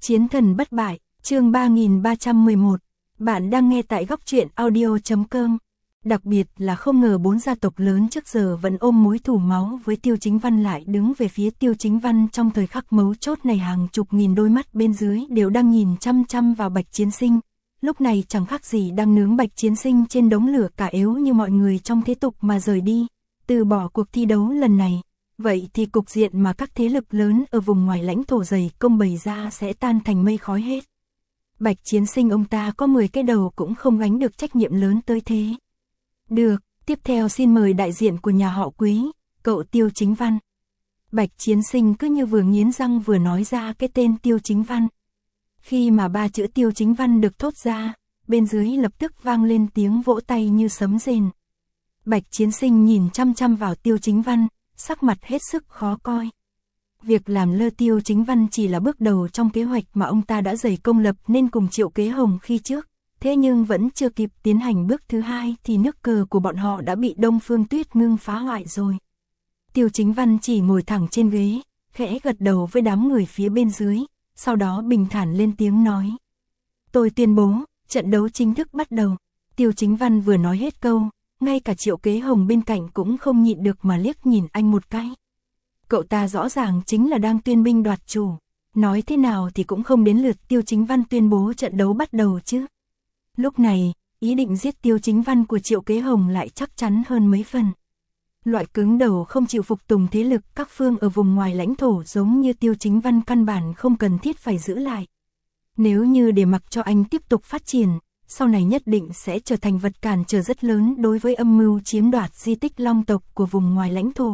Chiến thần bất bại, chương 3311. Bạn đang nghe tại góc truyện audio.com. Đặc biệt là không ngờ 4 gia tộc lớn trước giờ vẫn ôm mối thù máu với Tiêu Chính Văn lại đứng về phía Tiêu Chính Văn trong thời khắc mấu chốt này. Hàng chục nghìn đôi mắt bên dưới đều đang nhìn chăm chăm vào Bạch Chiến Sinh. Lúc này chẳng khác gì đang nướng Bạch Chiến Sinh trên đống lửa cả, yếu như mọi người trong thế tục mà rời đi, từ bỏ cuộc thi đấu lần này. Vậy thì cục diện mà các thế lực lớn ở vùng ngoài lãnh thổ dày công bày ra sẽ tan thành mây khói hết. Bạch Chiến Sinh ông ta có 10 cái đầu cũng không gánh được trách nhiệm lớn tới thế. Được, tiếp theo xin mời đại diện của nhà họ Quý, cậu Tiêu Chính Văn. Bạch Chiến Sinh cứ như vừa nghiến răng vừa nói ra cái tên Tiêu Chính Văn. Khi mà 3 chữ Tiêu Chính Văn được thốt ra, bên dưới lập tức vang lên tiếng vỗ tay như sấm rền. Bạch Chiến Sinh nhìn chăm chăm vào Tiêu Chính Văn, sắc mặt hết sức khó coi. Việc làm lơ Tiêu Chính Văn chỉ là bước đầu trong kế hoạch mà ông ta đã dày công lập nên cùng Triệu Kế Hồng khi trước. Thế nhưng vẫn chưa kịp tiến hành bước thứ hai thì nước cờ của bọn họ đã bị Đông Phương Tuyết Ngưng phá hoại rồi. Tiêu Chính Văn chỉ ngồi thẳng trên ghế, khẽ gật đầu với đám người phía bên dưới, sau đó bình thản lên tiếng nói. Tôi tuyên bố, trận đấu chính thức bắt đầu. Tiêu Chính Văn vừa nói hết câu, ngay cả Triệu Kế Hồng bên cạnh cũng không nhịn được mà liếc nhìn anh một cái. Cậu ta rõ ràng chính là đang tuyên binh đoạt chủ. Nói thế nào thì cũng không đến lượt Tiêu Chính Văn tuyên bố trận đấu bắt đầu chứ. Lúc này, ý định giết Tiêu Chính Văn của Triệu Kế Hồng lại chắc chắn hơn mấy phần. Loại cứng đầu không chịu phục tùng thế lực các phương ở vùng ngoài lãnh thổ giống như Tiêu Chính Văn căn bản không cần thiết phải giữ lại. Nếu như để mặc cho anh tiếp tục phát triển, sau này nhất định sẽ trở thành vật cản trở rất lớn đối với âm mưu chiếm đoạt di tích Long tộc của vùng ngoài lãnh thổ.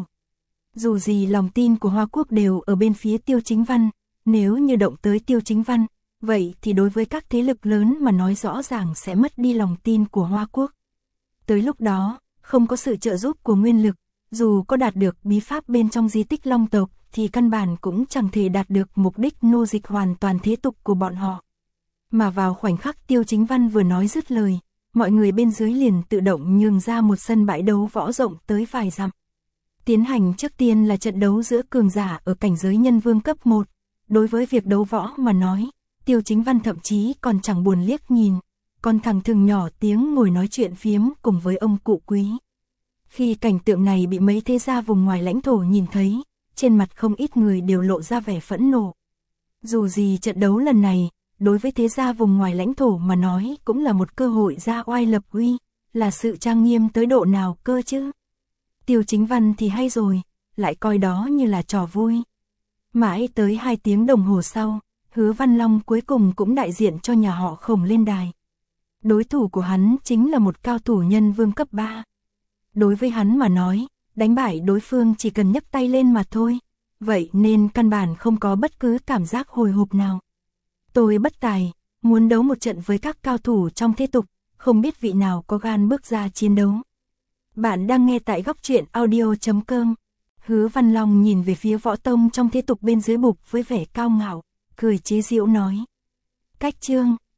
Dù gì lòng tin của Hoa Quốc đều ở bên phía Tiêu Chính Văn, nếu như động tới Tiêu Chính Văn, vậy thì đối với các thế lực lớn mà nói rõ ràng sẽ mất đi lòng tin của Hoa Quốc. Tới lúc đó, không có sự trợ giúp của nguyên lực, dù có đạt được bí pháp bên trong di tích Long tộc thì căn bản cũng chẳng thể đạt được mục đích nô dịch hoàn toàn thế tục của bọn họ. Mà vào khoảnh khắc Tiêu Chính Văn vừa nói dứt lời, mọi người bên dưới liền tự động nhường ra một sân bãi đấu võ rộng tới vài dặm. Tiến hành trước tiên là trận đấu giữa cường giả ở cảnh giới nhân vương cấp 1. Đối với việc đấu võ mà nói, Tiêu Chính Văn thậm chí còn chẳng buồn liếc nhìn, còn thằng thừng nhỏ tiếng ngồi nói chuyện phiếm cùng với ông cụ Quý. Khi cảnh tượng này bị mấy thế gia vùng ngoài lãnh thổ nhìn thấy, trên mặt không ít người đều lộ ra vẻ phẫn nộ. Dù gì trận đấu lần này, đối với thế gia vùng ngoài lãnh thổ mà nói cũng là một cơ hội ra oai lập uy, là sự trang nghiêm tới độ nào cơ chứ. Tiêu Chính Văn thì hay rồi, lại coi đó như là trò vui. Mãi tới 2 tiếng đồng hồ sau, Hứa Văn Long cuối cùng cũng đại diện cho nhà họ Khổng lên đài. Đối thủ của hắn chính là một cao thủ nhân vương cấp 3. Đối với hắn mà nói, đánh bại đối phương chỉ cần nhấc tay lên mà thôi, vậy nên căn bản không có bất cứ cảm giác hồi hộp nào. Tôi bất tài, muốn đấu một trận với các cao thủ trong thế tục, không biết vị nào có gan bước ra chiến đấu. Bạn đang nghe tại góc truyện audio.com. Hứa Văn Long nhìn về phía võ tông trong thế tục bên dưới bục với vẻ cao ngạo, cười chế giễu nói. Cách chương